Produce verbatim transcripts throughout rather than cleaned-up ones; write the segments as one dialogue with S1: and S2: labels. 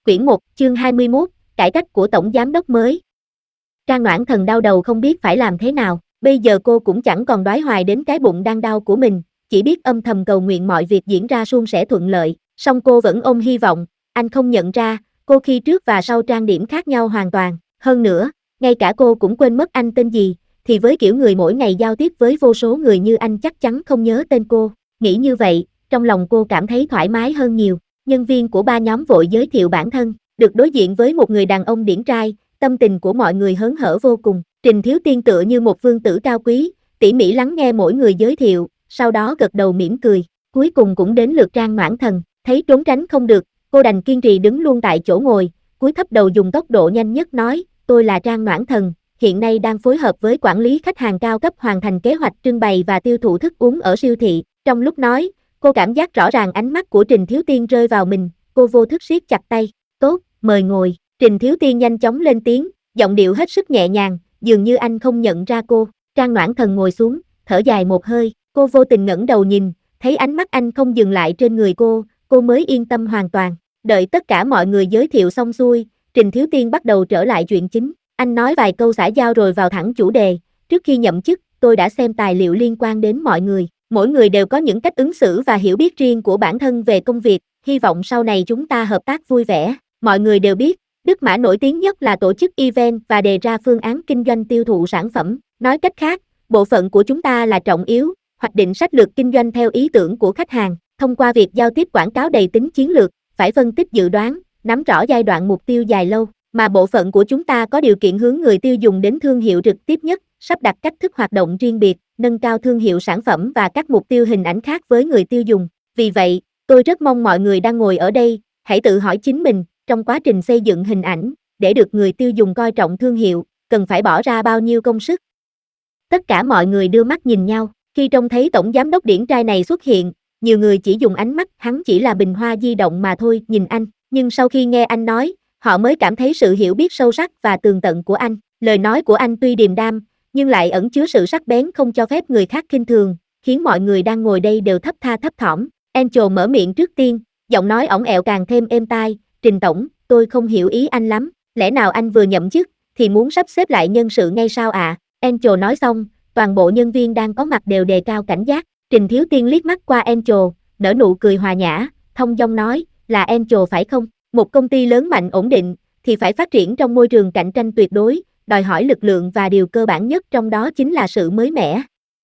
S1: Quyển một, chương hai mươi mốt, cải cách của tổng giám đốc mới. Trang Noãn Thần đau đầu không biết phải làm thế nào, bây giờ cô cũng chẳng còn đoái hoài đến cái bụng đang đau của mình, chỉ biết âm thầm cầu nguyện mọi việc diễn ra suôn sẻ thuận lợi, song cô vẫn ôm hy vọng, anh không nhận ra, cô khi trước và sau trang điểm khác nhau hoàn toàn, hơn nữa, ngay cả cô cũng quên mất anh tên gì, thì với kiểu người mỗi ngày giao tiếp với vô số người như anh chắc chắn không nhớ tên cô, nghĩ như vậy, trong lòng cô cảm thấy thoải mái hơn nhiều. Nhân viên của ba nhóm vội giới thiệu bản thân, được đối diện với một người đàn ông điển trai, tâm tình của mọi người hớn hở vô cùng. Trình Thiếu Tiên tựa như một vương tử cao quý, tỉ mỉ lắng nghe mỗi người giới thiệu, sau đó gật đầu mỉm cười. Cuối cùng cũng đến lượt Trang Noãn Thần, thấy trốn tránh không được, cô đành kiên trì đứng luôn tại chỗ ngồi, cúi thấp đầu dùng tốc độ nhanh nhất nói, tôi là Trang Noãn Thần, hiện nay đang phối hợp với quản lý khách hàng cao cấp hoàn thành kế hoạch trưng bày và tiêu thụ thức uống ở siêu thị. Trong lúc nói, cô cảm giác rõ ràng ánh mắt của Trình Thiếu Tiên rơi vào mình, cô vô thức siết chặt tay, tốt, mời ngồi. Trình Thiếu Tiên nhanh chóng lên tiếng, giọng điệu hết sức nhẹ nhàng, dường như anh không nhận ra cô. Trang Noãn Thần ngồi xuống, thở dài một hơi, cô vô tình ngẩng đầu nhìn, thấy ánh mắt anh không dừng lại trên người cô, cô mới yên tâm hoàn toàn. Đợi tất cả mọi người giới thiệu xong xuôi, Trình Thiếu Tiên bắt đầu trở lại chuyện chính, anh nói vài câu xã giao rồi vào thẳng chủ đề, trước khi nhậm chức, tôi đã xem tài liệu liên quan đến mọi người. Mỗi người đều có những cách ứng xử và hiểu biết riêng của bản thân về công việc, hy vọng sau này chúng ta hợp tác vui vẻ. Mọi người đều biết, Đức Mã nổi tiếng nhất là tổ chức event và đề ra phương án kinh doanh tiêu thụ sản phẩm. Nói cách khác, bộ phận của chúng ta là trọng yếu, hoạch định sách lược kinh doanh theo ý tưởng của khách hàng. Thông qua việc giao tiếp quảng cáo đầy tính chiến lược, phải phân tích dự đoán, nắm rõ giai đoạn mục tiêu dài lâu, mà bộ phận của chúng ta có điều kiện hướng người tiêu dùng đến thương hiệu trực tiếp nhất, sắp đặt cách thức hoạt động riêng biệt, nâng cao thương hiệu sản phẩm và các mục tiêu hình ảnh khác với người tiêu dùng. Vì vậy, tôi rất mong mọi người đang ngồi ở đây, hãy tự hỏi chính mình, trong quá trình xây dựng hình ảnh, để được người tiêu dùng coi trọng thương hiệu, cần phải bỏ ra bao nhiêu công sức. Tất cả mọi người đưa mắt nhìn nhau, khi trông thấy tổng giám đốc điển trai này xuất hiện, nhiều người chỉ dùng ánh mắt hắn chỉ là bình hoa di động mà thôi nhìn anh, nhưng sau khi nghe anh nói, họ mới cảm thấy sự hiểu biết sâu sắc và tường tận của anh. Lời nói của anh tuy điềm đạm, nhưng lại ẩn chứa sự sắc bén không cho phép người khác khinh thường, khiến mọi người đang ngồi đây đều thấp tha thấp thỏm. Angel mở miệng trước tiên, giọng nói ỏng ẹo càng thêm êm tai, Trình tổng, tôi không hiểu ý anh lắm, lẽ nào anh vừa nhậm chức, thì muốn sắp xếp lại nhân sự ngay sao ạ? À? Angel nói xong, toàn bộ nhân viên đang có mặt đều đề cao cảnh giác, Trình Thiếu Tiên liếc mắt qua Angel, nở nụ cười hòa nhã, thông dong nói, là Angel phải không? Một công ty lớn mạnh ổn định, thì phải phát triển trong môi trường cạnh tranh tuyệt đối, đòi hỏi lực lượng và điều cơ bản nhất trong đó chính là sự mới mẻ.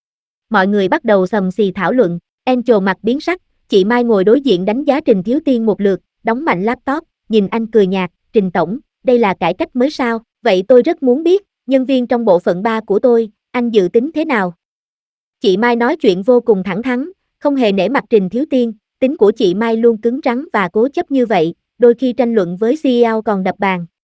S1: Mọi người bắt đầu xầm xì thảo luận, Angel mặt biến sắc, chị Mai ngồi đối diện đánh giá Trình Thiếu Tiên một lượt, đóng mạnh laptop, nhìn anh cười nhạt, Trình tổng, đây là cải cách mới sao? Vậy tôi rất muốn biết, nhân viên trong bộ phận ba của tôi, anh dự tính thế nào? Chị Mai nói chuyện vô cùng thẳng thắn, không hề nể mặt Trình Thiếu Tiên, tính của chị Mai luôn cứng rắn và cố chấp như vậy, đôi khi tranh luận với xê e ô còn đập bàn,